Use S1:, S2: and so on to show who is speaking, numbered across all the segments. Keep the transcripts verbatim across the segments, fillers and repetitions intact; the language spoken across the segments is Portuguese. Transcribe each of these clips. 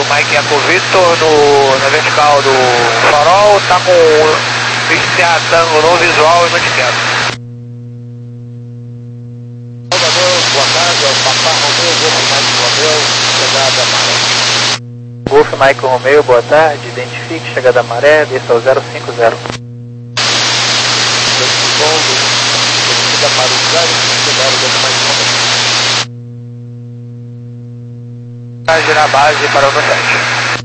S1: Mike Eco Victor no, na vertical do farol, tá com o X T A Tango no visual e no discreto.
S2: Salvador, boa tarde, é o Papá Romeu, Golf Mike Romeu, chegada Maré.
S1: Golf Mike Romeu, boa tarde, identifique, chegada Maré, desça ao zero cinco zero.
S2: Segundo, descida para o zero cinco zero, Golf Mike Romeu.
S1: Girar base para o sete.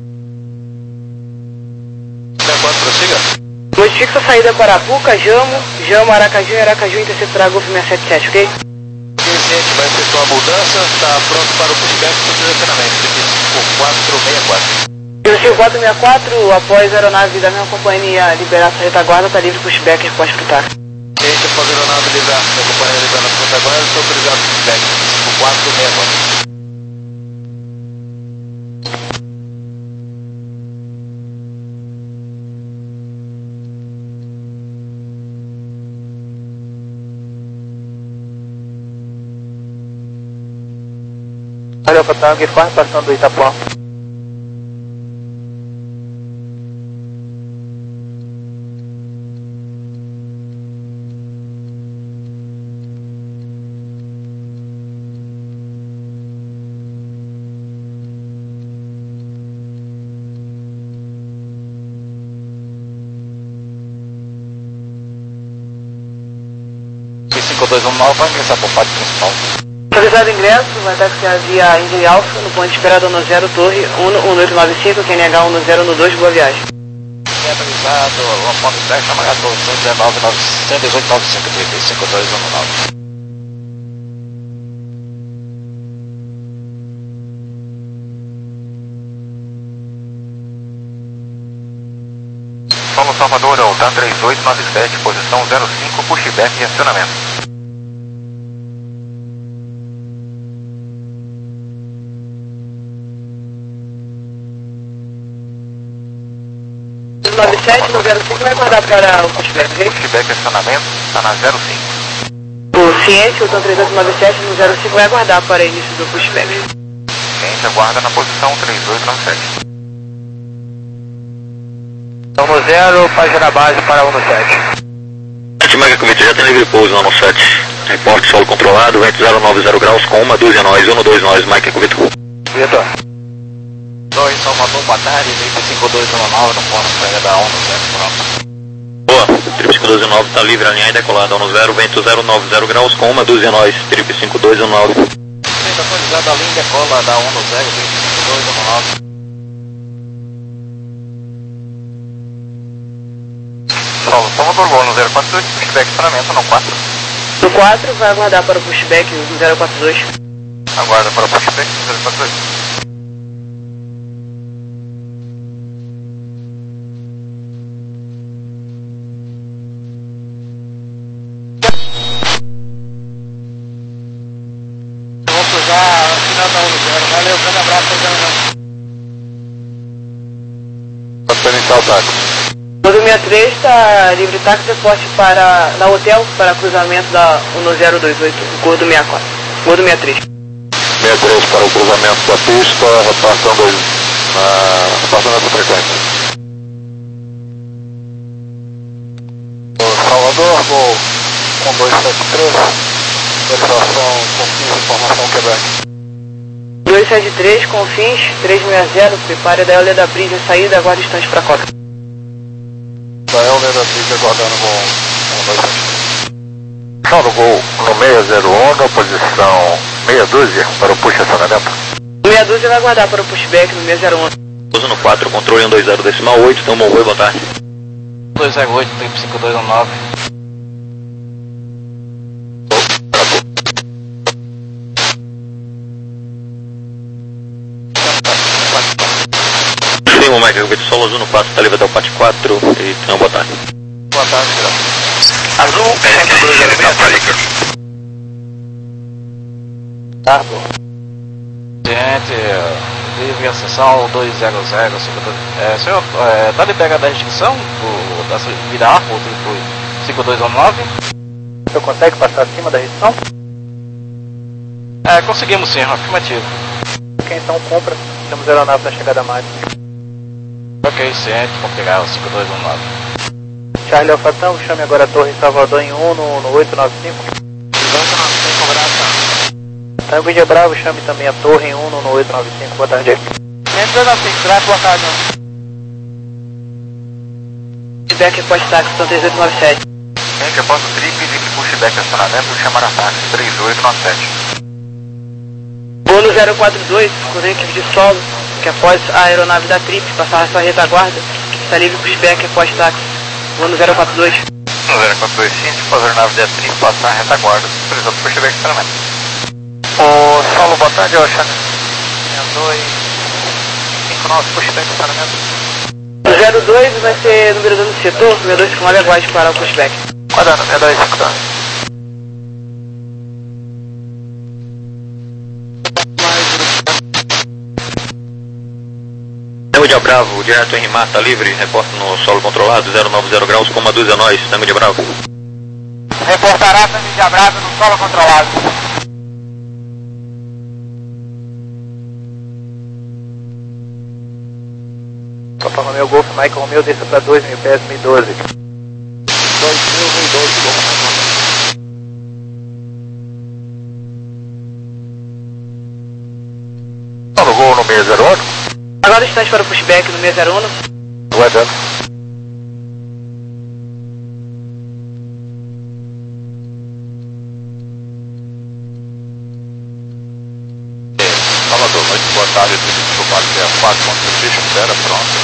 S2: Enquanto prossiga.
S3: Modifique sua saída para Apuca, Jamo, Jamo, Aracaju e Aracaju interceptará Golf seiscentos e setenta e sete, ok?
S2: O cliente vai efetuar a mudança, está pronto para o pushback do direcionamento, cinco quatro seis quatro.
S3: cinco quatro seis quatro, após a aeronave da mesma companhia liberar sua retaguarda, está livre pushback e resposta para o T A C.
S2: Cliente após a aeronave liberar sua companhia liberar sua retaguarda, está autorizado o pushback, cinco quatro seis quatro.
S1: Olha o Tango, quase passando do Itapuã.
S2: cinco dois um nove, vai ingressar para o pátio principal.
S3: Autorizado o ingresso, vai taxiar via Indy Alpha, no ponto de esperado no zero Torre, um oito nove cinco, Q N H um zero um dois, boa viagem.
S2: Autorizado, uma ponto de teste, chamada posição dezenove nove oito nove cinco, trinta e cinco dois um nove.
S1: Solo Salvador, Altan três oito nove sete, posição zero cinco, pushback e acionamento.
S3: nove sete no zero cinco vai guardar para o pushback, ok?
S1: Pushback e acionamento, está na zero cinco.
S3: O ciente, o Tan três oito nove sete no zero cinco vai aguardar para início do pushback.
S1: Ciente aguarda na posição três oito nove sete. Então no zero, página base para um no sete.
S4: Mike Comité já tem livre pouso lá no sete. Reporte solo controlado, vento zero nove zero graus com uma dúzia nós, um dois nós, Mike Comité.
S1: Vitor.
S2: dois Salvador, boa tarde, cinco dois um nove, no ponto de da ONU zero, pronto.
S4: Boa, Trip cinco dois um nove está livre, alinhada e decolada, ONU zero, vento zero nove zero graus com uma dúzia nós, Trip cinco dois um nove.
S2: Vento atualizado, a linha decola da ONU zero, Trip cinco dois um nove.
S1: Solo Salvador, ONU zero quatro dois, pushback e acionamento no quatro.
S3: No quatro vai aguardar para o pushback do zero quatro dois.
S1: Aguarda para o pushback zero quatro dois.
S2: Vou cruzar o final da ONU zero, valeu, grande abraço, Fernando.
S1: Pode iniciar o táxi.
S3: Gordo sessenta e três está livre táxi de porte para, na hotel para cruzamento da ONU zero dois oito, Gordo sessenta e quatro. Gordo sessenta e três.
S1: sessenta e três para o cruzamento da pista, repassando, na, repassando essa frequência. Salvador, Gol um dois sete três, autorização, confins, informação quebrada.
S3: dois sete três, confins, trezentos e sessenta, prepare da Euler da Brisa, saída, aguarde instante para a Copa.
S1: Da Euler da Brisa, aguardando Gol um dois sete três. Salve Gol no seis zero um, na posição meia dúzia para o push acionamento.
S3: Meia dúzia vai aguardar para o pushback no seis zero um.
S4: Pouso no quatro, controle um dois zero decimal oito, então bom voo, boa tarde.
S2: dois zero oito, Trip cinco dois um nove.
S4: Sim, Mike Comité, solo azul no quatro, está livre até o pátio quatro, e então boa tarde.
S2: Boa tarde, Geraldo.
S1: Azul, cinco dois zero seis.
S3: Tá bom.
S2: Gente, livre acessão dois zero zero, cinco dois. É, senhor, é, tá liberada a restrição do, da vida A, o tipo cinco dois um nove?
S1: O senhor consegue passar acima da restrição?
S2: É, conseguimos sim, afirmativo.
S1: Ok, então compra
S5: temos aeronave na chegada máxima.
S2: Ok, ciente, vamos pegar o cinco dois um nove.
S5: Charlie Alpha Tango, chame agora a torre em Salvador em um no, no oito nove cinco. Tango Índia Bravo, chame também a torre em um no, no oito nove cinco, boa tarde.
S3: Entra na frente, boa tarde. Pushback é pós-táxi, são três oito nove sete.
S1: Gente, após o trip, livre pushback acionamento, chamar a táxi três oito nove sete.
S3: Voo no zero quatro dois, com equipe de solo, que após a aeronave da trip passar a sua retaguarda, está livre pushback é pós-táxi. Voo no zero quatro dois.
S1: No zero quatro dois cinco, após a aeronave da trip passar a retaguarda, autorizado pushback acionamento. Ô, Saulo, boa tarde, eu achando. dois cinco nove, pushback acionamento.
S3: O zero dois vai ser número dois do setor, número dois com aguarde para o pushback.
S1: Quadrando, é dois cinco dois.
S4: Tango de Bravo, direto em Mata, livre, reporta no solo controlado, zero nove zero graus, coma doze a nós, Tango de Bravo.
S1: Reportará Tango de Bravo no solo controlado.
S5: Papa Romeo Golf, Michael Romeo, desça para dois mil pés, mil e doze.
S1: dois mil e doze, Tá no gol no seis zero um?
S3: Agora está para o pushback no seis zero um.
S1: Aguardando. Salvador, noite, boa tarde, desculpado que é a quatro ponto três, espera, pronto.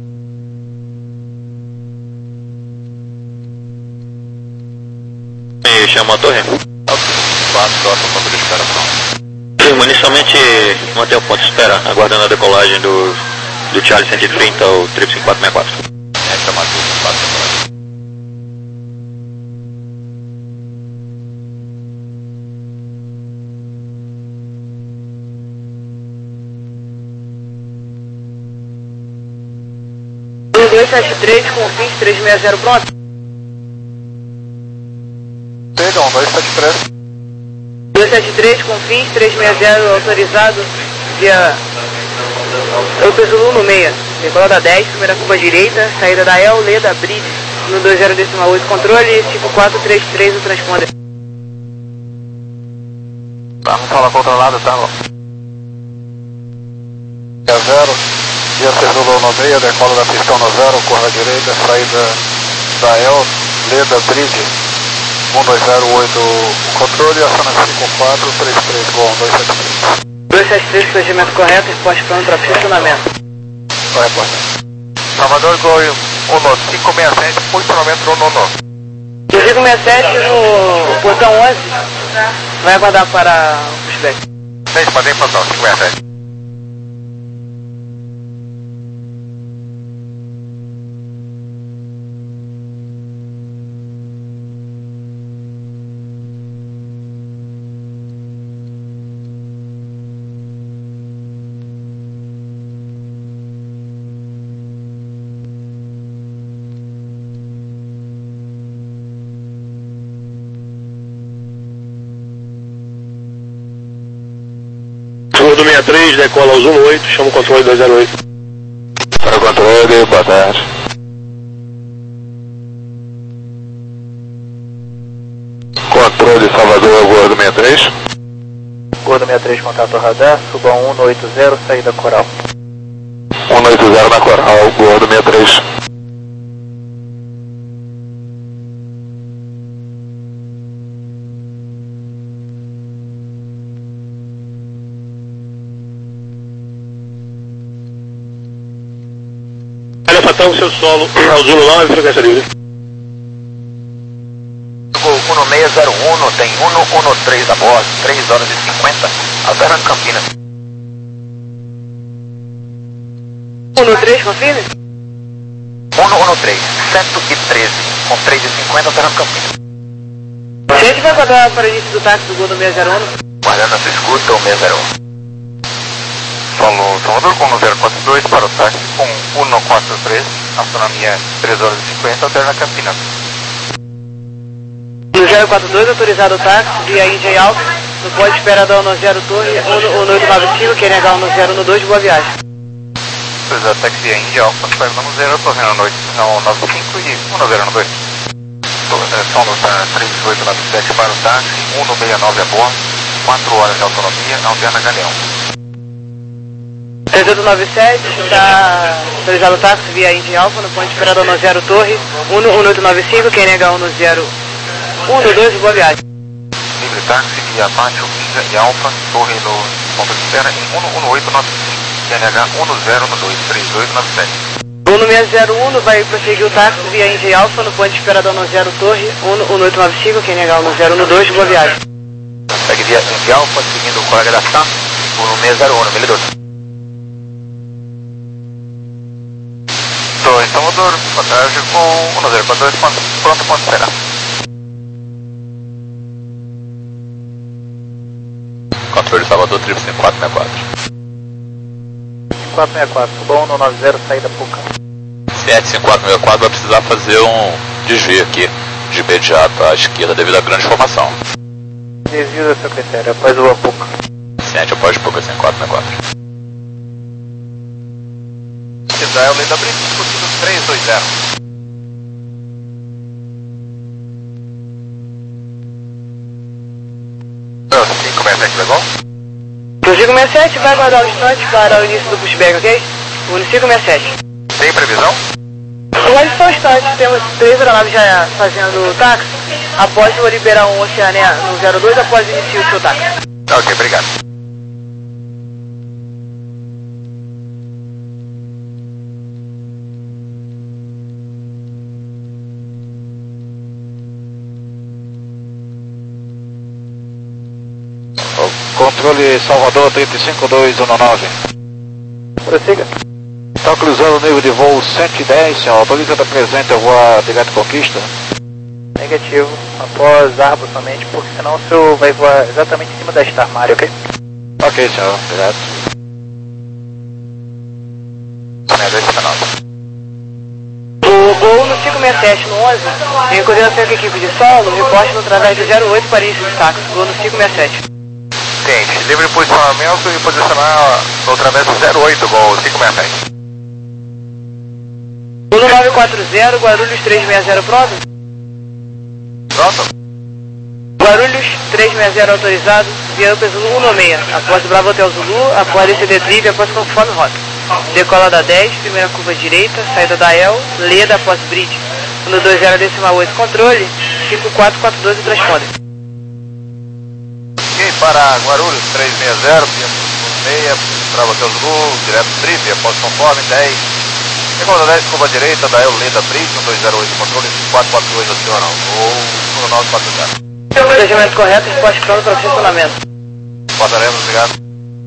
S4: Me chama a torre?
S1: quatro, quatro ponto três, espera, pronto.
S4: Sim, inicialmente manter o ponto de espera, aguardando a decolagem do, do Charlie cento e trinta, o trip cinco quatro seis quatro.
S1: É, chamar tudo, quatro, quatro.
S3: dois sete três com fins três seis zero pronto.
S1: Pegam, dois sete três.
S3: dois sete três com fins três seis zero autorizado via Campos Zulu no seis. Decolada dez, primeira curva direita, saída da El, Leda, Bridge, no dois zero oito, controle, cinco quatro três três, o transponder.
S1: Vamos falar controlado, tá? É zero. Dia Cezulou no meio, decola da pistão no zero, curva direita, saída da El, Leda, Bridge, um dois zero oito, controle, aciona cinco quatro três três, gol dois sete três.
S3: dois sete três, procedimento correto, resposta pronto para funcionamento.
S1: Correto. Salvador, gol um cinco seis sete, posicionamento no nono.
S3: No cinco seis sete, no portão onze, vai aguardar para o pushback.
S1: Gente, mandei para o cinco seis sete.
S4: Gordo sessenta e três, decola ao Zulu oito, chama o controle dois zero oito.
S1: Para o controle, boa tarde. Controle Salvador, Gordo sessenta e três.
S5: Gordo sessenta e três, contato radar, suba um no oito zero, saída coral.
S1: um no oito zero na coral, Gordo sessenta e três.
S4: Fatão, seu solo, ao Zulu nove, frequência livre.
S1: Gol um no seis zero um, tem um no um no três da bordo, três horas e cinquenta, alterna Campinas.
S3: um no três, confirme?
S1: um no um no três, cento e treze, com três e cinquenta, alterna Campinas.
S3: Se a gente vai aguardar para o início do táxi do gol do seis zero um.
S1: Guardando essa escuta, o seis zero um. Falou, Salvador com zero quatro dois para o táxi com um no quatro três, autonomia três horas e cinquenta, alterna Campinas.
S3: No zero quatro dois, autorizado o táxi via I J Alpha, no ponto de espera da um zero Torre, um oito nove cinco, Q N H um zero um dois, boa viagem.
S1: Pois é, táxi é Índia Alfa, espera da um zero Torre na noite, não nove cinco e um zero um dois. São nota três oito nove sete para o táxi, um seis nove a bordo, quatro horas de autonomia, alterna Galeão.
S3: três oito nove sete, está autorizado o táxi via Índia Alfa, no ponto de espera da um zero Torre, um oito nove cinco, Q N H um zero um dois, boa viagem.
S1: Livre táxi via Pátio, Índia e Alfa, Torre no ponto de espera em um oito nove cinco, Q N H um zero um dois, três oito nove sete.
S3: um seis zero um vai prosseguir o táxi via Índia Alfa, no ponto de espera da um zero Torre, um oito nove cinco, Q N H um zero um dois, boa viagem.
S1: Segue via Índia Alfa, seguindo o colega da S A M, um seis zero um, Melidor. Torre Salvador, boa tarde, com um zero quatro dois, pronto, ponto esperar.
S4: Controle Salvador, triplo cinco quatro seis quatro.
S5: quatro seis quatro, bom no nove zero, saída Puca.
S4: sete cinco quatro seis quatro vai precisar fazer um desvio aqui, de imediato à esquerda devido à grande formação.
S5: Desvio da seu critério, após o Apuca.
S4: sete após Puca, cinco quatro seis quatro.
S1: Israel, Lenda Brito, discutindo três dois zero. cinco seis sete, legal?
S3: O cinco seis sete vai aguardar o instante para o início do pushback, ok? O cinco seis sete.
S1: Tem previsão?
S3: Agora só um instante, temos três aeronaves já fazendo táxi. Após eu vou liberar um Oceania no zero dois, após iniciar o seu táxi.
S1: Ok, obrigado. Controle Salvador trinta e cinco dois um nove.
S5: Prossiga.
S1: Está cruzando o nível de voo cento e dez, senhor. Autoriza da presente eu voar direto conquista?
S5: Negativo, após Arbo somente, porque senão o senhor vai voar exatamente em cima da Star Mario, ok?
S1: Ok, senhor. Direto.
S3: O voo no cinco seis sete no onze, em coordenação com a equipe de solo, reporte no através do zero oito para início de táxi, voo no cinco seis sete.
S1: Ciente, livre posicionamento e posicionar no travesso zero oito, gol cinco seis sete.
S3: Uno nove quatro zero, Guarulhos três seis zero, pronto?
S1: Pronto?
S3: Guarulhos três seis zero autorizado, via Zulu um seis, após Bravo Hotel Zulu, após C D Trip, após conforme rota. Decola da dez, primeira curva direita, saída da El, Leda após Bridge. um dois zero decimal oito, controle, cinco quatro quatro dois, transponder.
S1: Ok, para Guarulhos três seis zero, seis, Bravo Hotel Zulu, direto Trip, após conforme dez. Decola da dez, curva direita, da El, Leda Bridge, um dois zero oito, controle cinco quatro quatro dois, acionam, ou um nove quatro zero.
S3: Planejamento correto, esporte pronto para funcionamento.
S1: Passaremos, obrigado.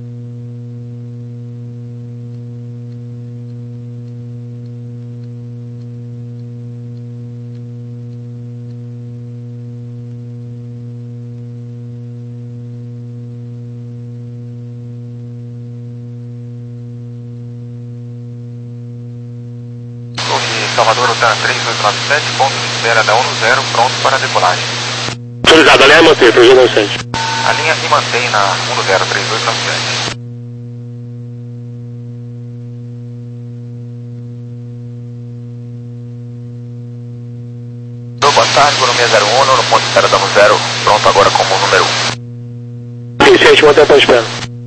S1: Salvador, Hotel três oito nove sete, ponto de espera da um zero, pronto para decolagem.
S6: Autorizado, a linha mantém, três oito nove sete.
S1: A linha e mantém na um zero três oito nove sete. Boa tarde, Economia zero um, no ponto de espera da um zero, pronto agora como número um.
S6: Vicente, mantém a ponto de espera.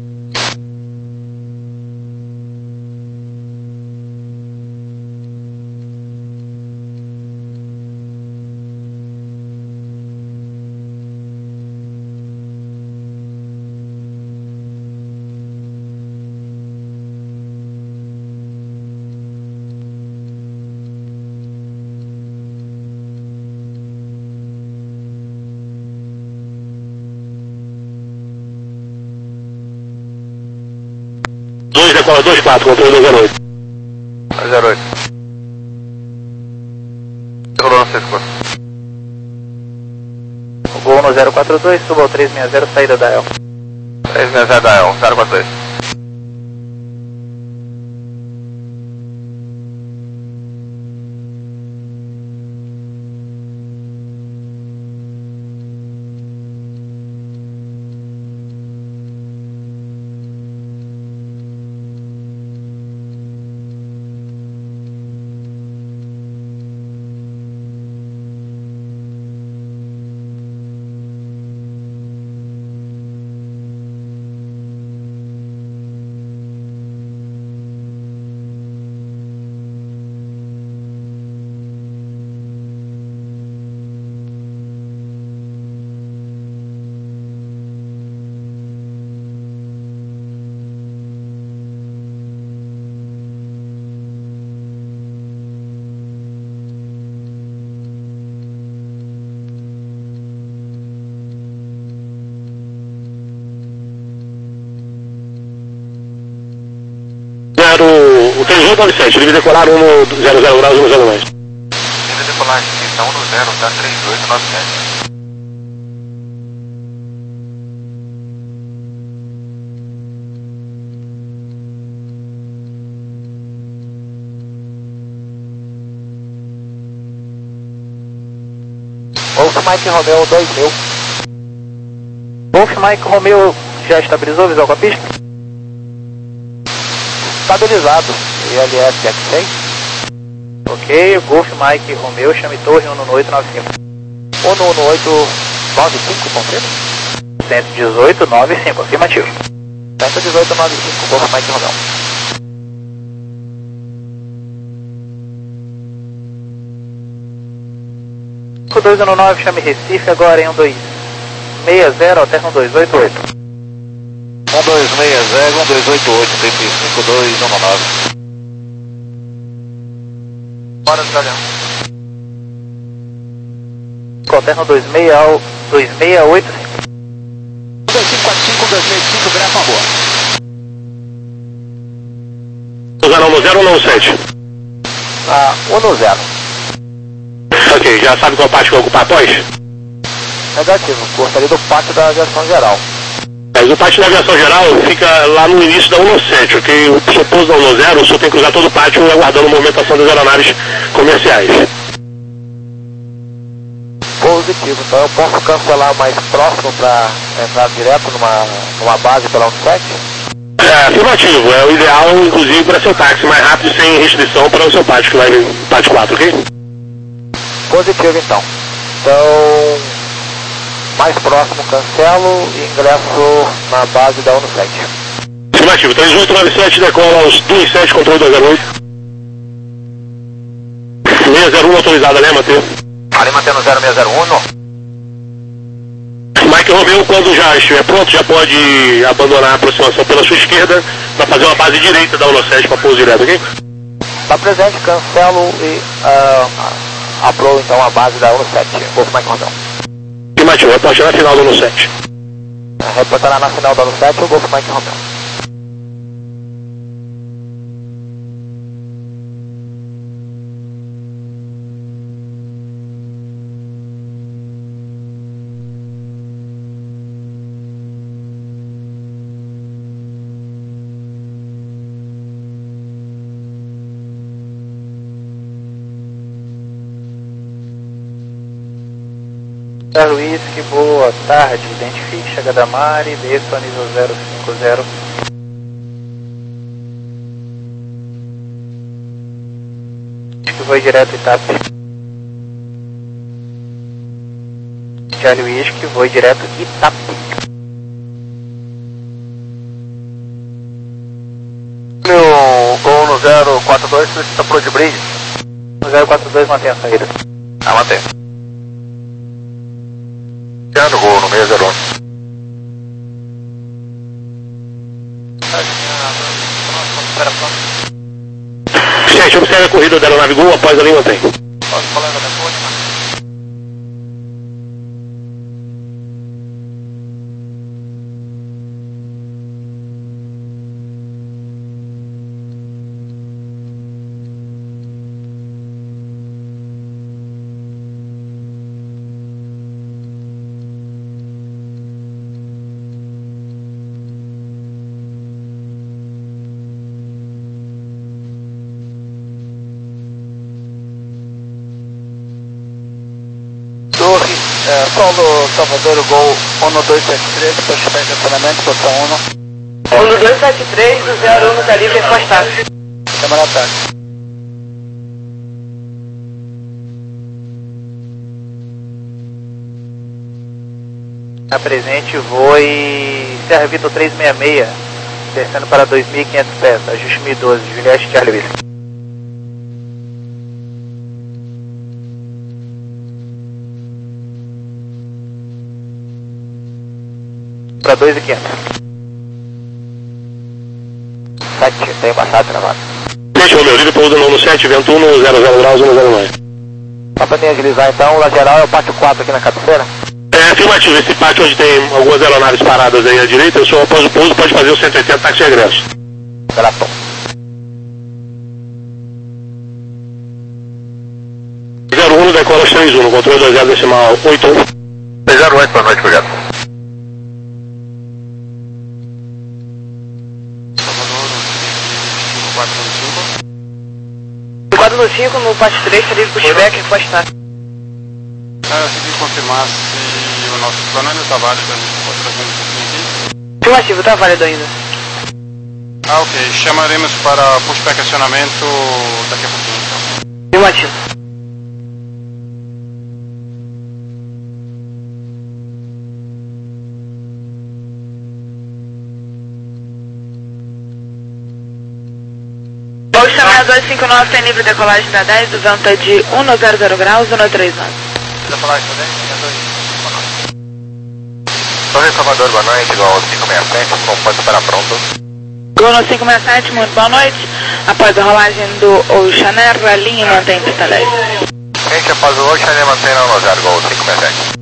S6: dois, decola dois quatro, controle dois zero oito.
S1: zero oito. Rolou no seis quatro.
S5: Voo no zero quatro dois, suba ao três seis zero, saída da El.
S1: três seis zero da El, zero quatro dois.
S6: o três oito nove sete, deve decolar um no zero zero graus, um no zero nove.
S1: Deve decolar pista um no zero, tá três oito nove sete.
S5: Golf Mike Romeo dois mil. Golf Mike Romeo já estabilizou visual com a pista? Estabilizado. E L S X seis. Ok, Golf Mike Romeo, chame torre um no oito nove cinco. um no oito nove cinco, confirma? cento e dezoito nove cinco, afirmativo. cento e dezoito nove cinco, Golf Mike Romeo. cinco dois um nove, chame Recife, agora em um dois seis zero, alterna um dois oito oito.
S1: um dois seis zero, um dois oito oito, T P cinco dois um nove. Bora, Galeão.
S5: Alterna dois seis oito cinco.
S1: dois cinco quatro cinco, dois seis cinco, vira a favor.
S6: Usar no zero ou no sete?
S5: Ah, um no zero.
S6: Ok, já sabe qual parte que vai ocupar após?
S5: Negativo, gostaria do pátio da aviação geral.
S6: Mas o pátio da aviação geral fica lá no início da um no sete, ok? O senhor pousa no zero, o senhor tem que usar todo o pátio aguardando a movimentação das aeronaves comerciais.
S5: Positivo, então eu posso cancelar mais próximo para entrar direto numa, numa base pela um sete?
S6: É, afirmativo, é o ideal, inclusive, para seu táxi mais rápido, sem restrição para o seu pátio, que vai no pátio quatro, ok?
S5: Positivo então. Então, mais próximo cancelo e ingresso na base da um no sete.
S6: Afirmativo, três oito nove sete decola aos dois sete, controle dois zero oito. seis zero um autorizada, né, Matheus?
S1: Ali mantendo zero seis zero um, não.
S6: Mike Romeo, quando já estiver pronto, já pode abandonar a aproximação pela sua esquerda para fazer uma base direita da um no sete para pouso direto, ok?
S5: Está presente, cancelo e uh, apro então a base da um no sete. Golf Mike Romeo.
S6: Afirmativo, reporte na final do um no sete.
S5: Reportará na final da um no sete o Golf Mike Romeo. Luiz, que boa tarde, identifique chegada Mari, desça ao nível zero cinco zero. Que foi direto Itape. Charlie Luiz, que foi direto Itape.
S1: Meu gol no zero quatro dois, solicita pro de bridge.
S5: No zero quatro dois mantém a saída.
S1: Ah, mantém. No gol no seis zero um.
S6: Gente, observe a corrida da aeronave Gol após a linha mantém.
S1: Posso falar da telefone, mano?
S5: Solo Salvador Gol um dois sete três, para chegar em estacionamento, posição um.
S3: um dois sete três do zero um no calibre afastado.
S5: Câmara táxi. Na presente, voe Serra Vitor trezentos e sessenta e seis, descendo para dois mil e quinhentos pés, ajuste mil e doze, Juliette Charlie Wilson. Para dois mil e quinhentos. sete, tem passado travado.
S6: Gente, Romeu, livre pouso no sete, vento um no zero zero graus, um no zero nove.
S5: Só para me agilizar então, o lateral é o pátio quatro aqui na cabeceira?
S6: É afirmativo, esse pátio onde tem algumas aeronaves paradas aí à direita, o senhor após o pouso pode fazer o cento e oitenta táxi regresso.
S5: Relação.
S6: decola os três um, no controle dois zero decimal oito um.
S4: dois zero oito, boa noite, projeto.
S3: quatro no cinco no parte três, seria com o pushback e pushback.
S1: É, eu queria confirmar se o nosso plano ainda está válido, a gente pode trazer um pouquinho aqui.
S3: Afirmativo, tá válido ainda.
S1: Ah, ok. Chamaremos para pushback acionamento daqui a pouquinho, então.
S3: Afirmativo. O chamado dois cinco nove tem livre decolagem da dez, o vento é de cento e graus, zona três nove.
S4: Decolagem também? dois cinco nove. Torre Salvador, boa noite, igual cinco seis sete, como pode estar pronto?
S3: Gol cinco seis sete, muito boa noite. Após a rolagem do Oceaner, a linha mantém pista dez.
S4: Gente, após o Oceaner, mantém na zero, igual cinco seis sete.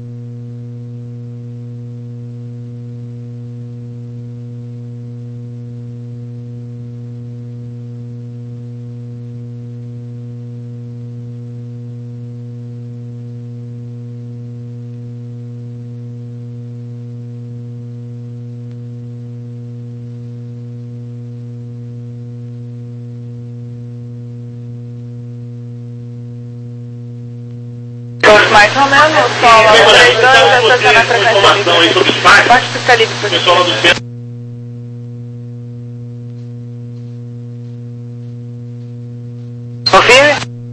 S3: Mais ou menos, solo três dois, estacionar para cá. Pode ficar livre por aqui. Confirme.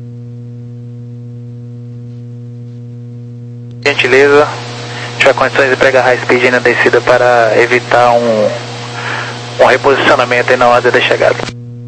S5: Gentileza, tiver condições de pregar high speed na descida para evitar um, um reposicionamento aí na ordem da chegada.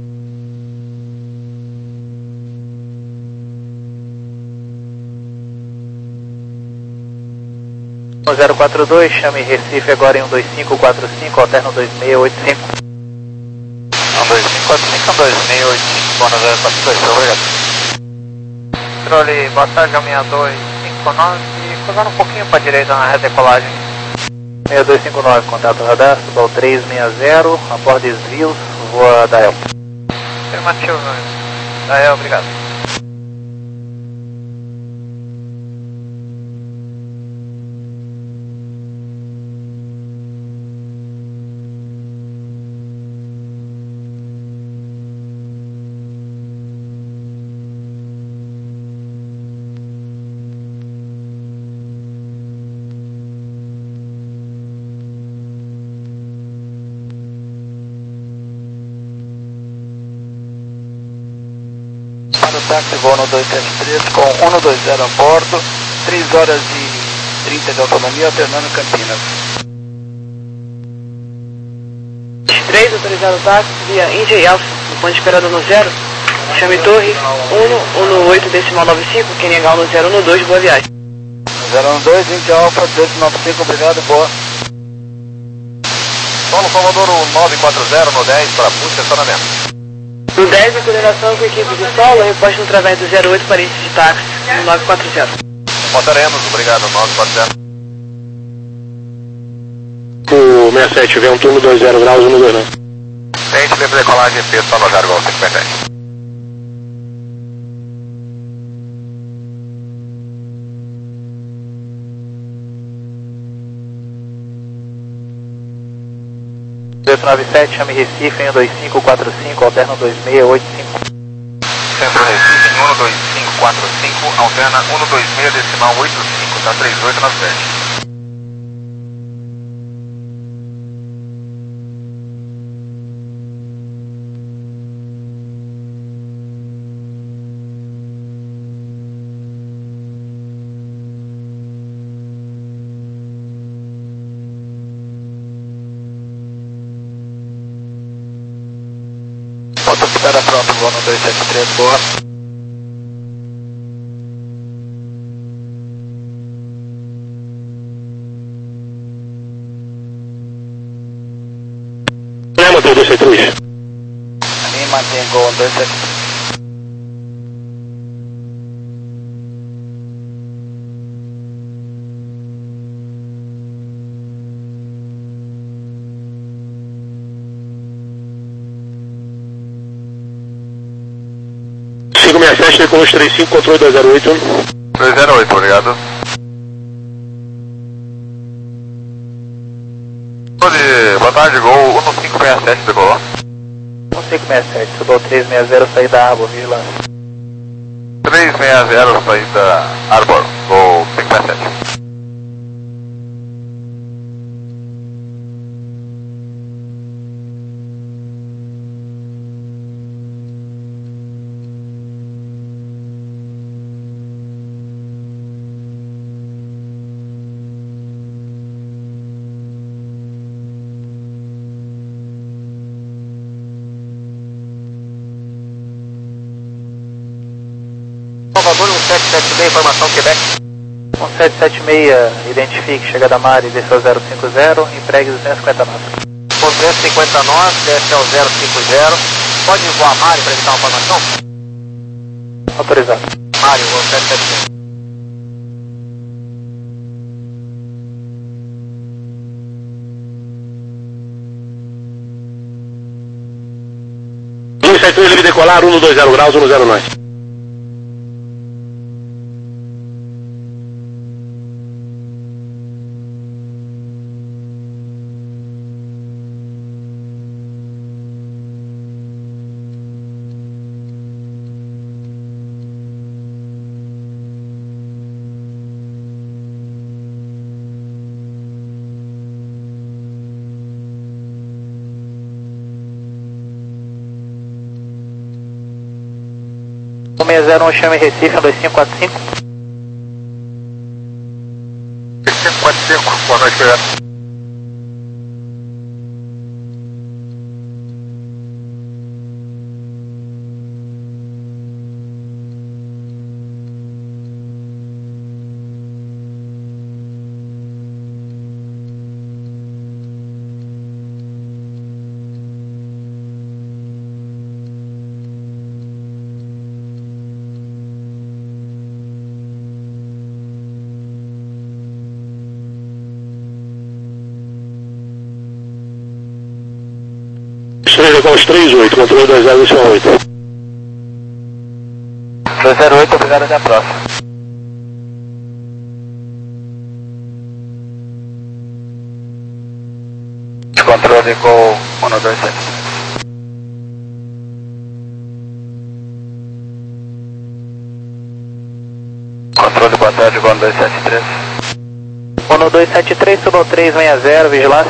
S5: zero quatro dois, chame Recife agora em um dois cinco quatro cinco, alterno dois seis oito cinco.
S4: um dois cinco quatro cinco, um dois seis oito cinco, boa zero quatro dois, obrigado.
S5: Controle, boa tarde, um seis dois cinco nove, cruzando um pouquinho para a direita na redecolagem. seis dois cinco nove, contato radar, Subal três seis zero, após desvios, voa Dael. Afirmativo, Dael, obrigado. Para o táxi, voo no dois sete três com cento e vinte a bordo, três horas e trinta de autonomia, alternando Campinas.
S3: três, autorizado o táxi via Índia e Alfa, no ponto de esperada no zero. Chame Torre um um oito decimal nove cinco, Kennegal no zero um dois, boa viagem.
S5: zero um dois, Índia Alfa, dezoito nove cinco, obrigado, boa.
S4: Solo Salvador nove quatro zero no dez para push estacionamento.
S3: No dez, em coordenação com a equipe de solo, reposte no através do zero oito para índice de táxi, no nove quatro zero.
S4: Montaremos, obrigado, nove quatro zero.
S6: O sessenta e sete, vê um turno dois zero graus, um dois nove.
S4: Tente livre decolagem, pista no zero, igual cinco seis sete.
S5: dezoito nove sete, chame Recife em um dois cinco quatro cinco, alterno dois seis oito cinco.
S4: Centro Recife em um dois cinco quatro cinco, alterna um dois seis decimal oito cinco, tá três oito nove sete.
S5: Espera pronto, voo no dois sete três, boa.
S6: Não é, Matheus, dois sete três?
S5: A mim mantém gol dois sete três.
S6: cinco seis sete, decolou três cinco, controle dois zero oito.
S1: dois zero oito, obrigado. Boa tarde, Gol um cinco seis sete, decolou.
S5: um cinco seis sete, Sudou três seis zero, saída Arbor, vigilância.
S1: três seis zero, saída Arbor, Gol cinco seis sete.
S5: Salvador um sete sete seis, informação Quebec. um sete sete seis, identifique, chega da Mari, desce ao zero cinco zero, empregue duzentos e cinquenta nós. duzentos e cinquenta nós, desce ao zero cinco zero. Pode voar a Mari para evitar uma formação? Autorizado. Mari, um sete sete seis.
S6: um sete três, ele decolar, um dois zero graus, um zero nós.
S5: um seis zero um, chame Recife, dois cinco quatro cinco.
S1: dois cinco quatro cinco, boa noite, obrigado.
S6: Os três oito, controle dois zero oito.
S5: dois zero oito, obrigado, até a próxima.
S1: Controle Gol um dois sete. Controle, boa tarde, Gol um dois sete três.
S5: um dois sete três, Sudou três seis zero, vigilância.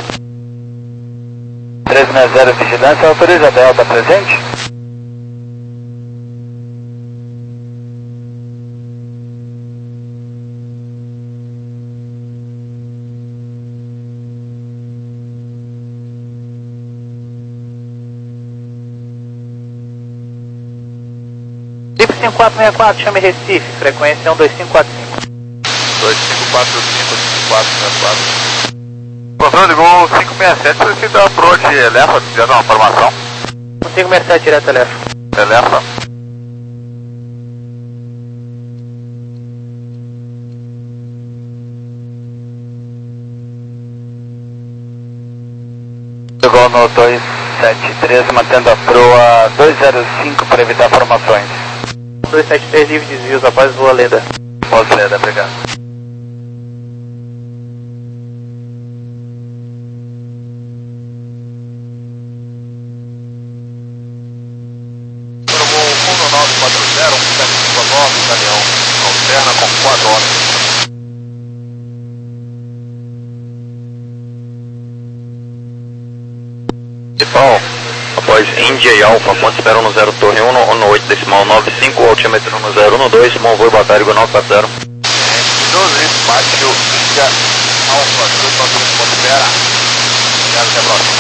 S1: três seis zero, vigilância, autoriza a Delta presente?
S5: Trip cinco quatro seis quatro, chame Recife, frequência um dois cinco quatro cinco.
S1: dois cinco quatro cinco, cinco quatro seis quatro. Controle Gol cinco seis sete, solicita approach Elefa, já dá uma formação.
S5: um cinco seis sete, direto Elefa.
S1: Elefa. Gol no dois sete três, mantendo a proa dois zero cinco para evitar formações.
S5: dois sete três, livre desvios, após voa Leda.
S1: Após Leda, obrigado. nove quatro zero, um sete cinco nove, Daniel, alterna com quatro horas.
S4: Principal, após India e Alfa, ponto espera um zero, torre um, um oito, decimal nove cinco, altímetro um zero um dois, bom voo, boa tarde, nove quatro zero.
S1: doze, Mátio, India, Alfa, grupo um, ponto espera. Obrigado, até a próxima.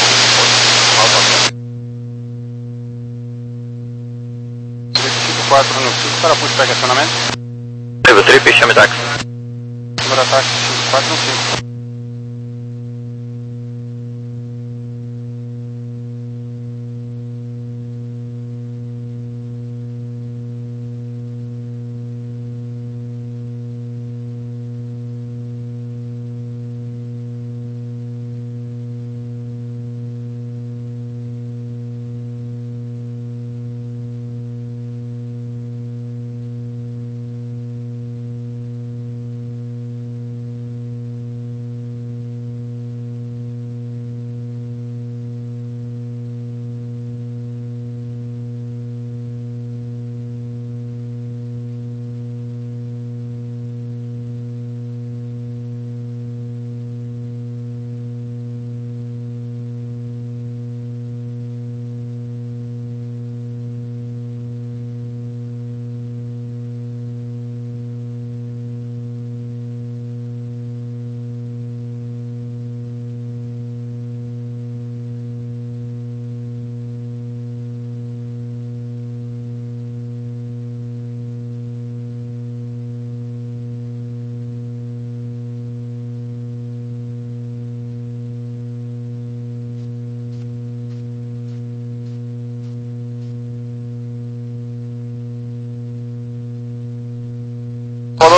S1: quatro um cinco para push para acionamento.
S4: Levo trip, chame táxi.
S1: Número ataque quatro um cinco.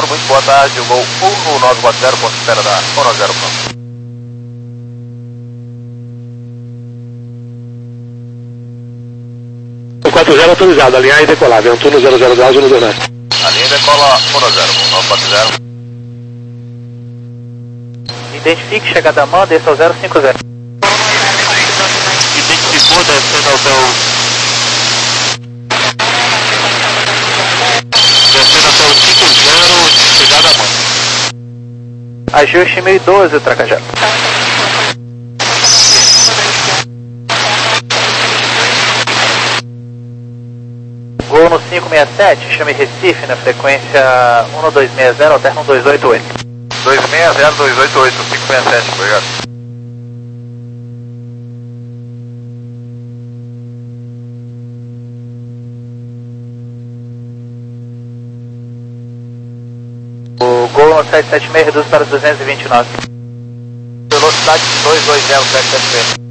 S1: muito boa tarde, o gol um no nove quatro zero, ponto de espera da um nove zero Pronto.
S6: quatro zero autorizado, alinhar e decolar, Ventuno zero zero zero, zero dois.
S1: Alinha e decola um nove zero, nove quatro zero.
S5: Identifique chegada a mão, desça ao zero cinco zero.
S6: Identificou, descendo ao zero. Descendo até o cinco zero, chegada a mão.
S5: Ajuste mil e doze, Tracajá. Gol no cinco seis sete, chame Recife na frequência um dois seis zero, alterna um dois oito oito.
S1: dois seis zero, dois oito oito, cinco seis sete, obrigado.
S5: O gol no sete sete seis reduz para duzentos e vinte e nove.
S1: Velocidade dois dois zero, sete sete seis.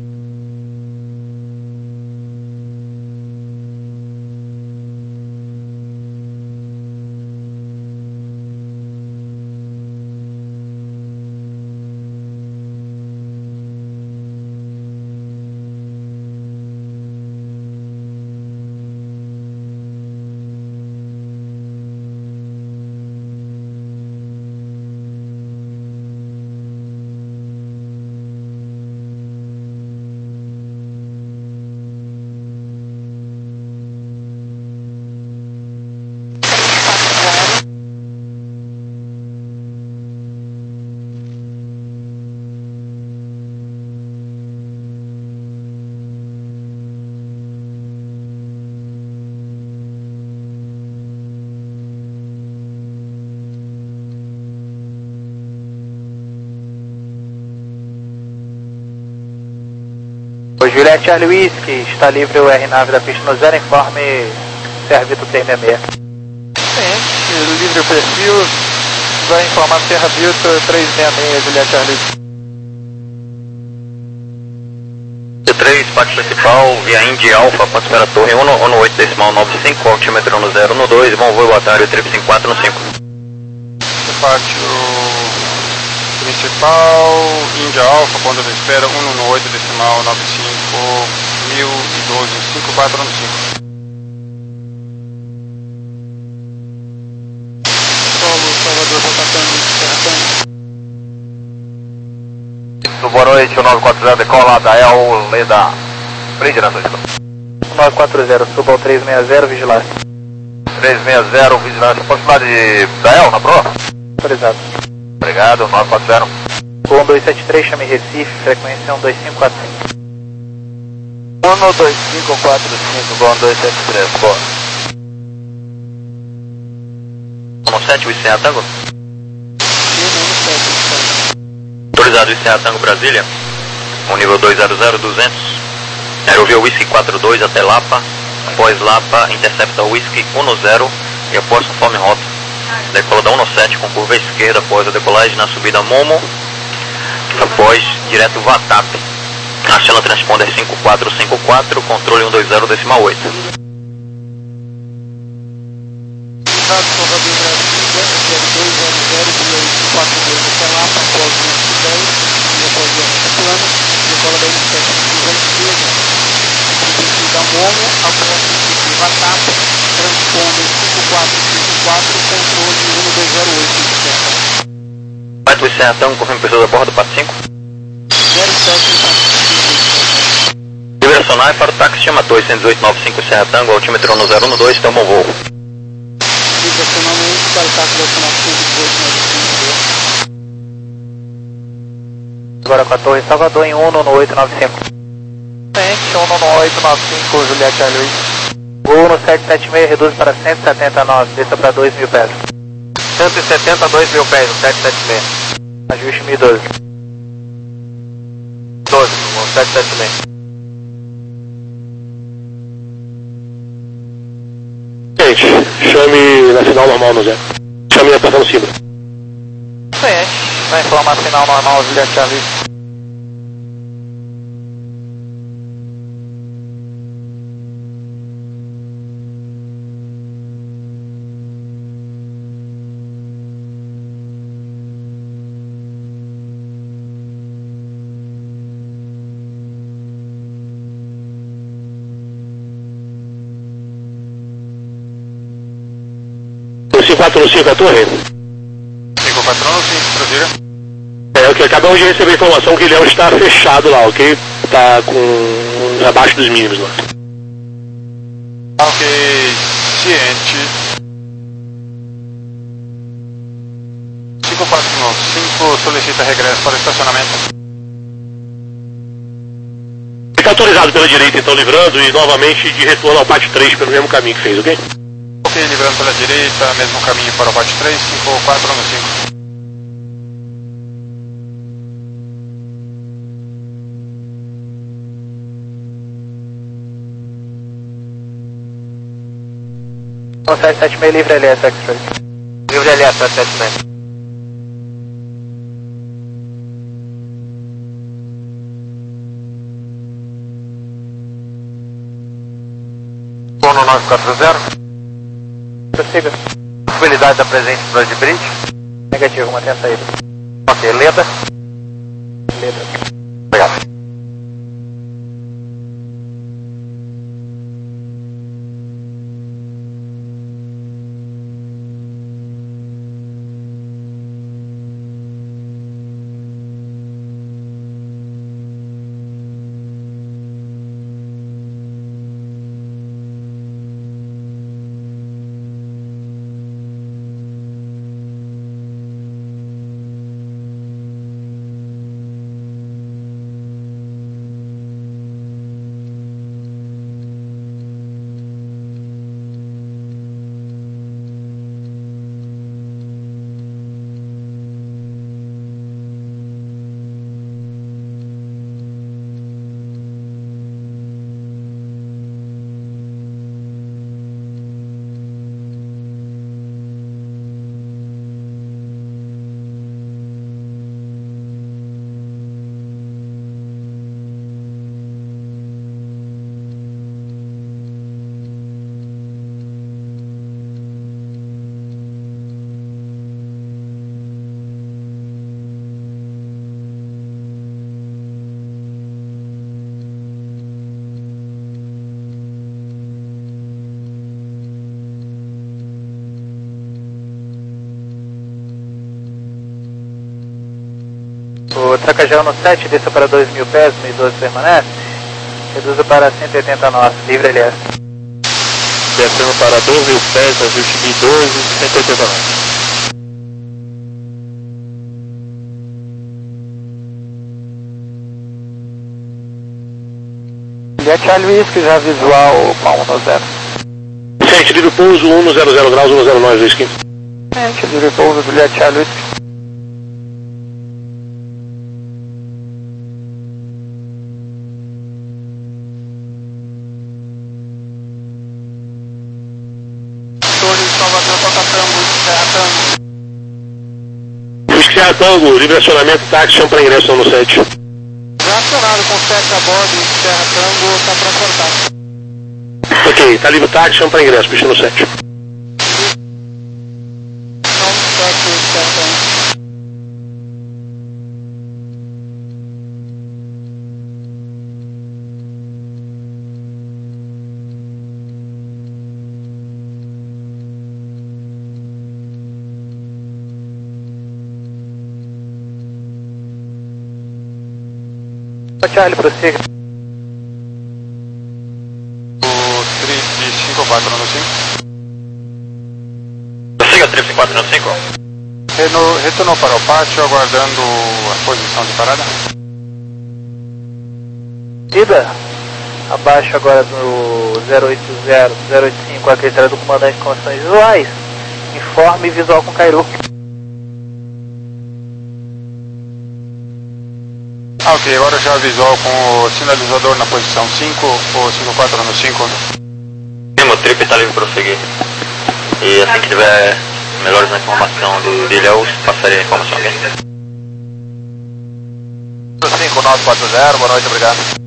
S5: O Juliette Charlie Whisky, está livre o R-Nave da pista no zero, informe Serra Vitor três seis seis.
S1: Sim, livre o perfil, vai informar Serra Vitor três seis seis, Juliette Charlie.
S4: C três, pátio principal, via Indy Alpha, ponto espera torre um no oito decimal nove cinco, altímetro no zero no dois, bom voo Atário triplo cinco quatro no cinco.
S1: Pátio principal, Indy Alpha, ponto de espera um no oito decimal nove cinco, mil e doze, cinco quatro no cinco. Solo, Salvador, Boa noite, o nove quatro zero decola da El Leda Bridge na sua escola.
S5: nove quatro zero, suba ao três seis zero, vigilância.
S1: três seis zero, vigilância, possibilidade da El na proa?
S5: Autorizado.
S1: Obrigado, nove quatro zero.
S5: um dois sete três, chame Recife, frequência um dois cinco quatro cinco.
S1: um dois cinco quatro cinco, bom dois sete três, boa.
S4: um sete, o I C A Tango? Autorizado I C A Tango Brasília, o nível dois zero zero, duzentos, aerovia Whisky quatro dois até Lapa, após Lapa, intercepta Whisky um zero e após conforme rota, decola da um sete com curva esquerda após a decolagem na subida Momo, após direto Vatap, a channel transponder cinco quatro cinco quatro, controle um dois zero decimal oito. Quatro I C A Tango, confirma pessoas a bordo, pato cinco. Liberacionar para o táxi, chama dois um oito nove cinco Serra Tango, altímetro no zero um dois, tem um bom voo.
S5: Direcionamento para o táxi agora com a torre Salvador em um no oito nove cinco.
S1: um no oito nove cinco, Juliette Charlie.
S5: Gol no sete sete seis, reduz para cento e setenta e nove, desça para dois mil pés.
S1: cento e setenta e dois mil pés, sete sete seis.
S5: Ajuste mil e doze.
S1: doze, sete sete seis.
S6: Gente, chame na final normal no zero. Chame apertando cima.
S5: Frente, vai informar final normal, Juliette Charlie.
S6: quatro um cinco, a torre?
S1: cinco quatro um cinco, prossiga.
S6: É, o que acabamos de receber a informação que o Ilhéus está fechado lá, ok? Está com abaixo dos mínimos lá.
S1: Ok, ciente. cinco quatro um cinco solicita regresso para o estacionamento.
S6: Está autorizado pela direita, então, livrando e novamente de retorno ao pátio três pelo mesmo caminho que fez, ok?
S1: Ok, livrando pela direita, mesmo caminho para o pátio três, cinco quatro um cinco.
S5: sete sete seis livre L S, X-Ray.
S4: Livre L S, sete sete seis. Sono nove quatro zero.
S5: Prossiga.
S4: Possibilidade da presença para de bridge.
S5: Negativo, mantém a saída.
S4: Ok, Leda.
S5: Leda.
S4: Obrigado.
S5: O Tracajão no sete, desça para dois mil pés, mil e doze permanece. Reduza para cento e oitenta nós, livre L S.
S6: Descendo para dois mil pés, ajuste mil e doze, cento e oitenta nós.
S5: Juliette Luiz, que já visual para um no zero.
S6: Gente, livre pouso, um no zero zero graus, um no zero nove, dois quinze.
S5: Gente, livre pouso, Juliette Luiz.
S6: Serra Tango, livre acionamento, táxi, chama para ingresso no sete.
S1: Já acionado com sete a bordo, Serra Tango, está para cortar.
S6: Ok, está livre táxi, chama para ingresso, bicho no sete.
S1: Não, sete, Serra Tango.
S5: Charlie, prossiga.
S1: O trip cinco quatro um cinco.
S4: Prossiga, trip quatro um cinco.
S1: Reno, retornou para o pátio, aguardando a posição de parada.
S5: Ida, abaixo agora do zero oito zero, zero oito cinco, a critério do comandante de condições visuais. Informe visual com Cairu.
S1: Ah, ok, agora já visual com o sinalizador na posição cinco ou cinco quatro um cinco.
S4: Sim, o trip está livre para prosseguir. E assim que tiver melhores informações do Ilhéus, passarei a informação aqui. cinco nove quatro zero, boa noite, obrigado.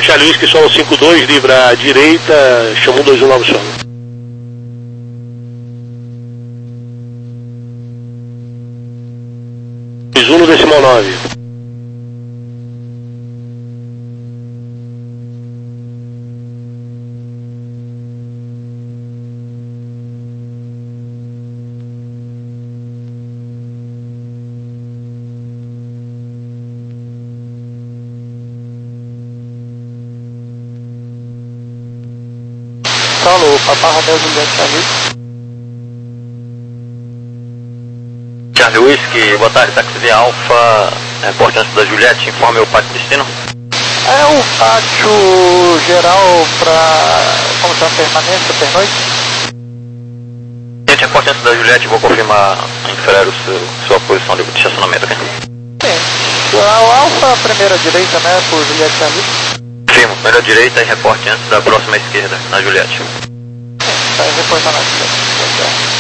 S6: Charlie Whisky, solo cinco dois, livra à direita, chama um dois um nove solo. dois um no decimal nove.
S5: Solo, Papa Romeo Juliette Charlie.
S4: Charlie Whisky, boa tarde, táxi Via Alfa, reporte antes da Juliette, informe o pátio destino.
S5: É o pátio geral para, como chama, permanência, pernoite?
S4: Gente, reporte antes da Juliette, vou confirmar em Ferreiro sua posição de estacionamento aqui.
S5: Sim, o Alfa, primeira direita, né, por Juliette Charlie.
S4: Firmo, primeira direita e reporte antes da próxima esquerda, na Juliette.
S5: Sim, tá reportando na Juliette.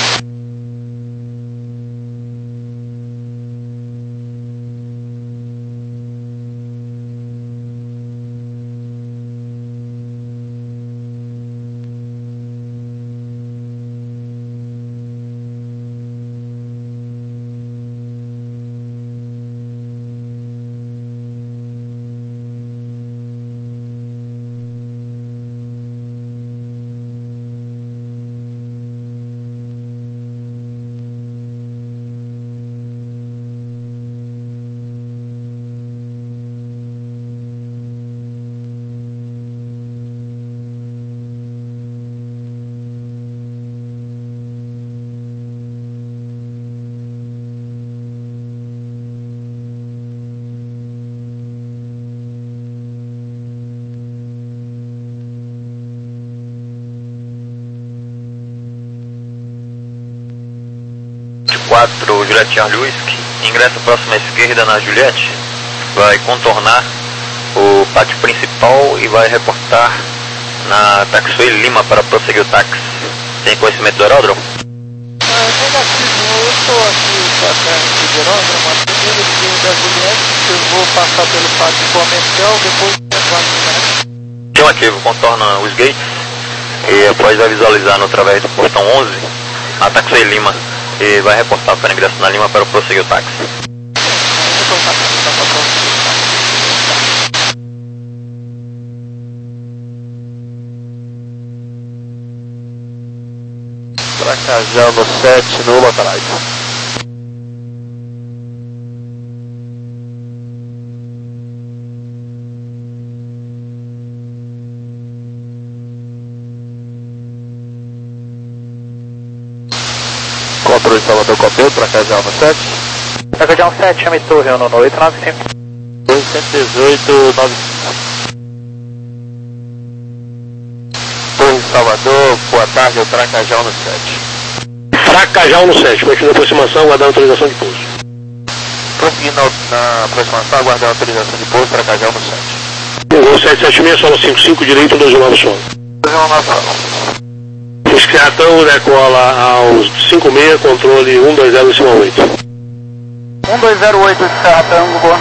S4: quatro, Juliette Charlie Whisky, ingressa próxima esquerda na Juliette, vai contornar o pátio principal e vai reportar na Taxiway Lima para prosseguir o táxi. Tem conhecimento do aeródromo?
S5: Ah, negativo, eu estou aqui perto do aeródromo, a primeira esquerda da Juliette, eu vou passar pelo pátio comercial, depois entrar no Juliette.
S4: Afirmativo, contorna os gates e após vai visualizar no através do portão onze a Taxiway Lima e vai reportar para ingresso na Lima para prosseguir o táxi.
S5: Tracajão no sete, no laterais. Controle Salvador Copel, Tracajão no sete.
S3: Tracajão sete, chame torre, um no oito nove cinco.
S5: cento e dezoito, nove cinco. Torre Salvador, boa tarde, o Tracajão no sete.
S6: Tracajão no sete, continua a aproximação, aguardando autorização de pouso.
S5: Prosseguindo na aproximação, aguardando autorização de pouso, Tracajão no sete.
S6: Gol sete sete seis, solo cinco cinco, direito, dois um nove solo.
S5: dois um nove solo.
S6: Esquiatão, decola aos cinco seis, controle um dois zero decimal oito.
S3: um dois zero oito, Serra Tango, boa.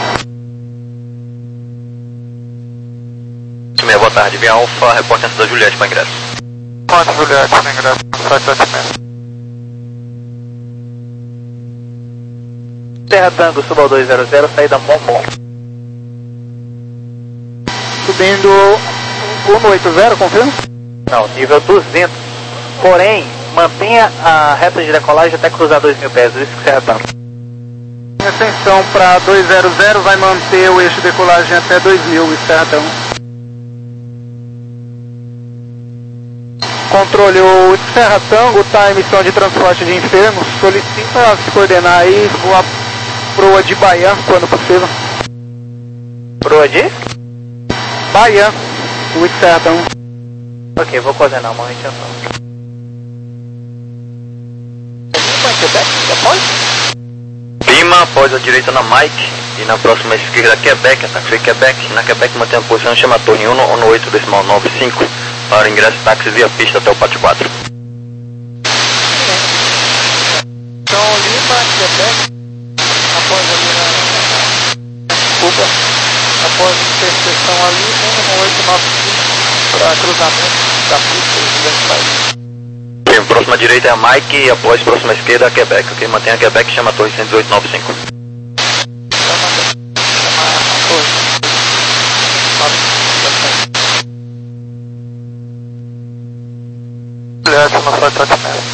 S4: Meia, boa tarde, Via Alfa, reporte antes da Juliette para ingresso.
S1: Quanto, Juliette, para ingresso no sete sete seis.
S3: Serra Tango, suba ao dois zero zero, saída Mombom. Subindo cento e oitenta, confirma? Não, nível duzentos. Porém, mantenha a reta de decolagem até cruzar dois mil pés, isso que Serra Tango.
S1: Atenção para dois zero zero, vai manter o eixo de decolagem até dois mil, Serra Tango.
S3: Controle o Serra Tango, tá, emissão de transporte de enfermos, solicita se coordenar aí, voar proa de Baian, quando possível. Proa de? Baian, o Serra Tango. Ok, vou coordenar uma orientação.
S4: Lima, após a direita na Mike e na próxima esquerda Quebec, Taxiway Quebec. Na Quebec mantém a posição, chama a torre um no oito decimal nove cinco para ingresso táxi via pista até o pátio quatro.
S5: Então, Lima, Quebec, após ali na... Desculpa, após
S1: interseção ali, um oito nove cinco para cruzamento da pista e Riverside.
S4: Sim, próxima direita é a Mike e após próxima esquerda é a Quebec, ok? Mantenha a Quebec e chama a torre cento e dezoito nove cinco.
S1: Juliette, no sete sete seis.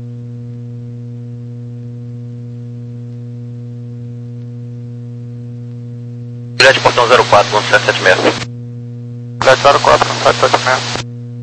S4: Juliette, portão zero quatro, no sete sete seis.
S1: Juliette zero quatro, no sete sete seis.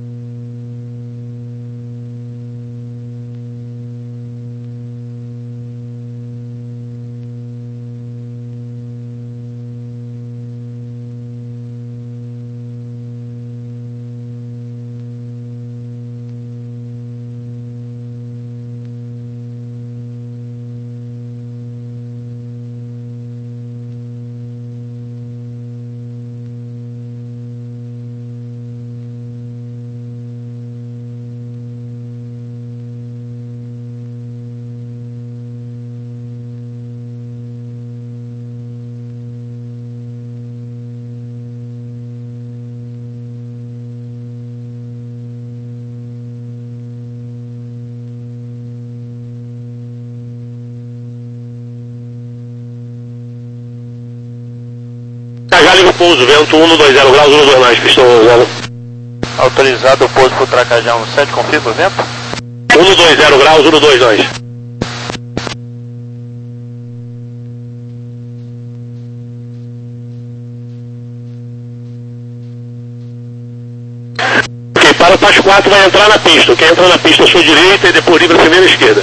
S6: Já liga o pouso, vento um dois zero graus, um dois nove, pistão zero.
S1: Autorizado o pouso para o Tracajá um sete, confirma o vento?
S6: um dois zero graus, um dois dois. Ok, para o Pacho quatro vai entrar na pista. Quem entra na pista à sua direita e depois livre a primeira esquerda.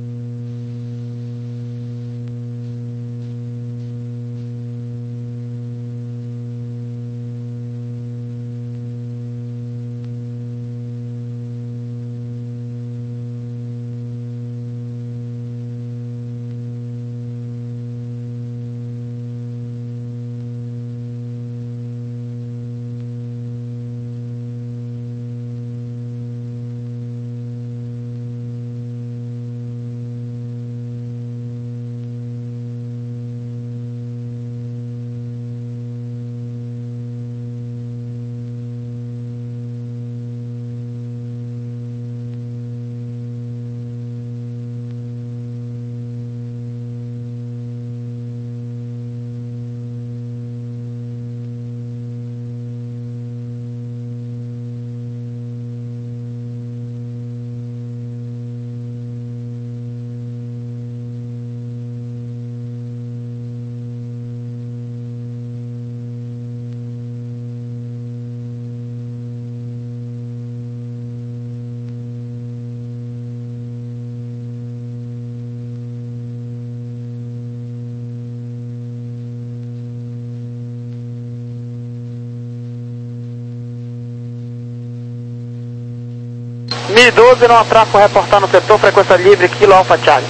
S5: mil e doze, não atraco, reportar no setor, frequência livre, Kilo Alpha Charlie.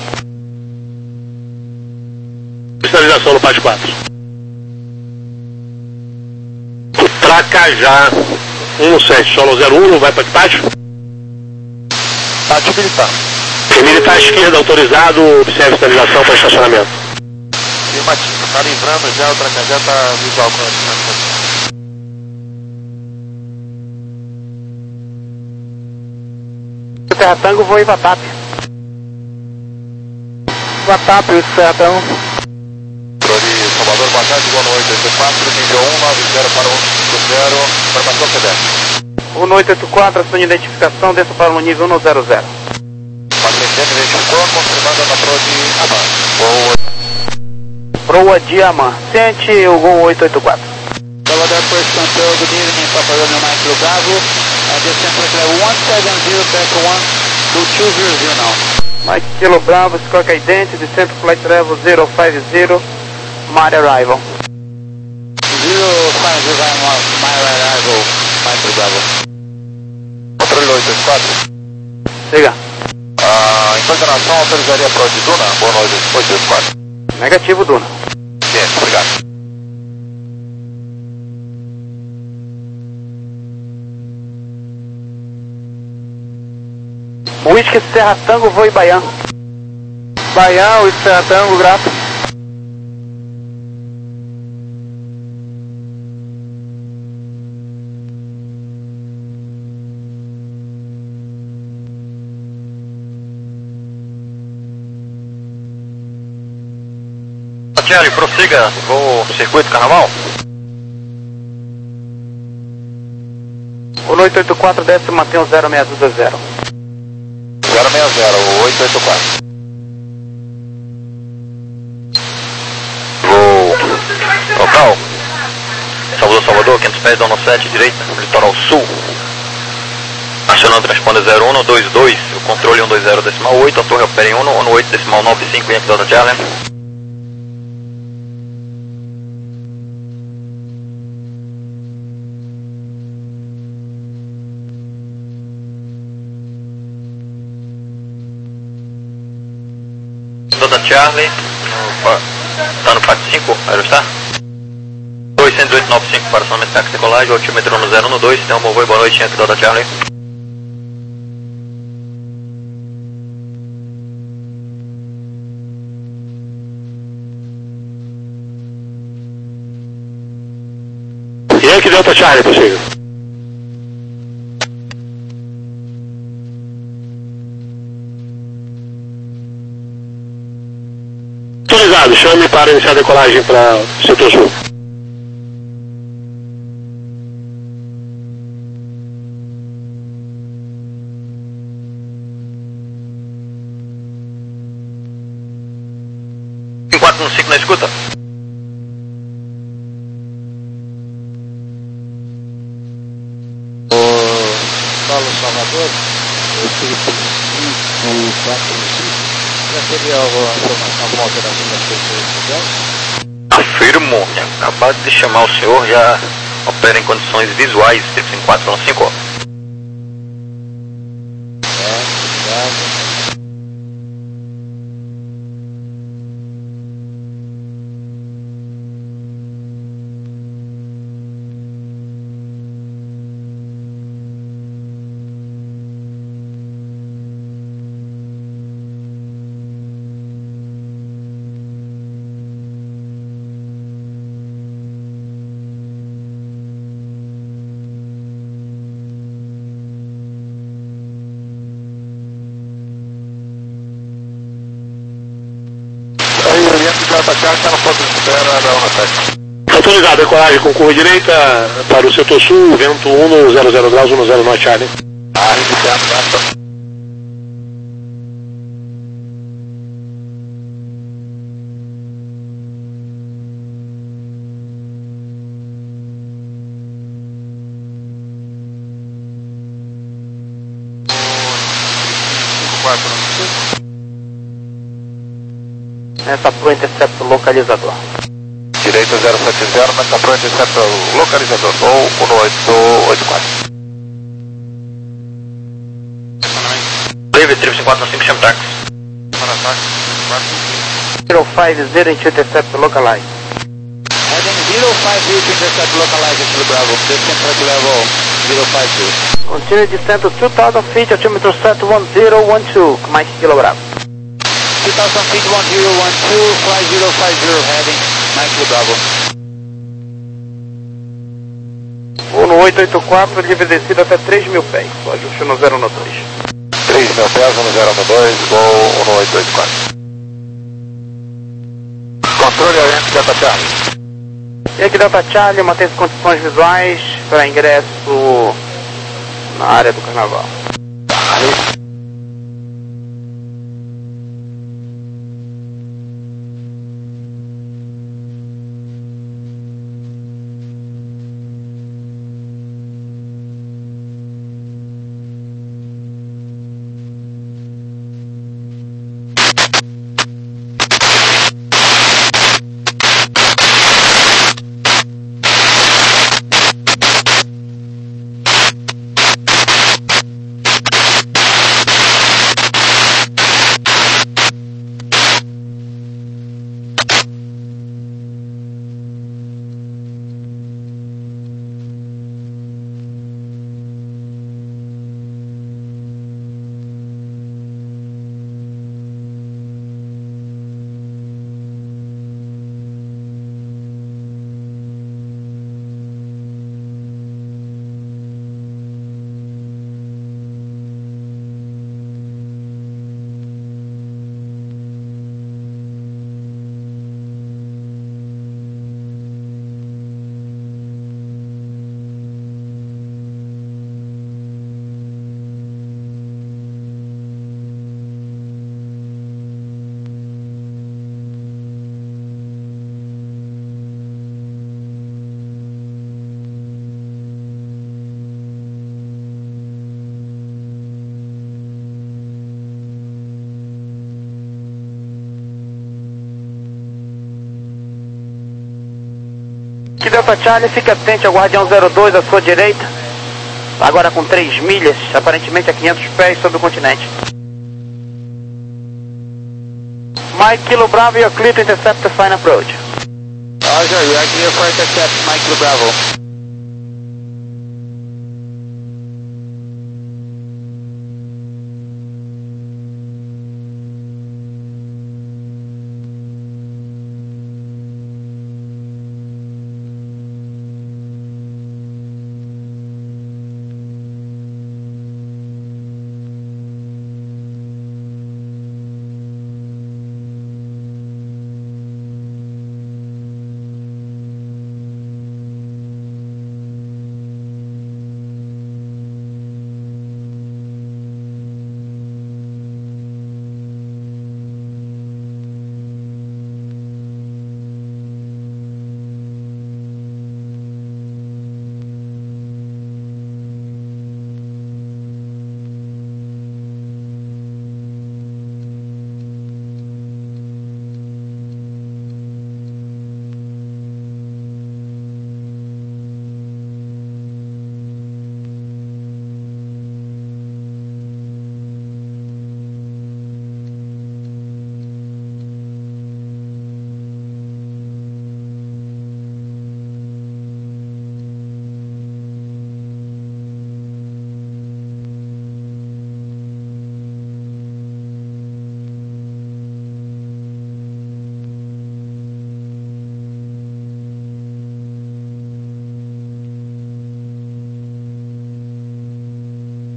S6: Sinalização no Pacho quatro. O Tracajá um sete, solo zero um, vai para que pátio?
S1: Pátio militar.
S6: Tem militar à esquerda autorizado, observe sinalização para estacionamento.
S1: Afirmativo, está livrando já, o Tracajá está visual com a sinalização.
S5: Serra Tango, vou em Vatap. Vatap, Serra Tango.
S1: Flori, Salvador, boa tarde, boa noite, oito quatro, nível um nove zero para um cinco zero, informação Quebec.
S5: um oito oito quatro, ação de identificação, desça para o nível um zero zero.
S1: Patente identificou, confirmando a patroa de Amã. Boa.
S5: Proa Diamant, sente o Gol oito oito quatro.
S1: Salvador, first control, good evening, Papa Romeo Mike Bravo. Uh, descent for one seven zero, back one, to two zero zero now.
S5: Mike Kilo Bravo, Squawk Identity, descent flight level zero five zero, my arrival.
S1: zero five zero, my arrival, Mike Bravo. Controle oito oito quatro.
S5: Siga.
S1: A uh, coordenação autorizaria a prova de Duna? Boa noite, oito oito quatro.
S5: Negativo, Duna.
S1: Ciente, obrigado.
S5: Whisky Serra Tango, voo em Baian. Baian, Whisky Serra Tango, grato.
S4: Charlie, prossiga, vou circuito carnaval.
S5: O oito oito quatro desce, mantém o zero seis zero.
S1: zero seis zero, oito oito quatro.
S4: Vou local. Salvador, Salvador, quinhentos pés, dono sete, direita, litoral sul. Acionando transponder zero um dois dois, o controle um dois zero decimal oito, a torre opera em um um oito decimal nove cinco, Yankee Delta Charlie. Delta Charlie, está no P A C cinco, aerostar? dois zero oito nove cinco para acionamento táxi decolagem, altímetro no zero um dois, tem um voo, boa noite, Yankee Delta Charlie.
S6: Yankee Delta Charlie, prossiga. Autorizado, chame para iniciar a decolagem para setor sul.
S4: quatro um cinco na escuta.
S1: Paulo Salvador, eu tive cinco, quatro, cinco. Já teria alguma informação, alguma alteração das pessoas do
S4: Afirmo, acabado de chamar o senhor, já opera em condições visuais, cinco quatro um cinco.
S6: Autorizado, decolagem com curva direita para o setor sul, vento um zero zero graus, um zero nove Charlie.
S1: Ah, iniciado, certo.
S5: Nessa pro intercepto localizador.
S1: Direita zero sete zero, nessa pro intercepto localizador, ou um oito oito quatro.
S4: Livre, triplo cinco quatro cinco, chame táxi.
S5: zero cinco zero into intercept localized.
S1: Heading zero five zero to intercept localized to Bravo, descent track level zero five zero.
S5: Continue descent to two thousand feet, altimeter set one zero one two, Mike Kilo Bravo.
S1: two thousand feet one zero one two, fly zero five zero, heading Mike Bravo.
S5: um oito oito quatro, livre descida até três mil pés, ajuste no zero um dois.
S1: três mil pés, um zero um dois, gol um oito oito quatro. Controle Yankee Delta Charlie.
S5: Yankee Delta Charlie, mantém as condições visuais para ingresso na área do carnaval. Que Delta Charlie, fique atento ao Guardião zero dois à sua direita. Agora com três milhas, aparentemente a quinhentos pés sobre o continente. Mike Kilo Bravo, you're clear to intercept the fine approach.
S7: Roger, you are clear for intercept, Mike Kilo Bravo.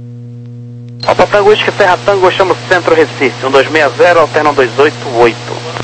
S5: Alfa Tango Whisky Serra Tango, chama o Centro Recife, um dois seis zero, alterna um dois oito oito.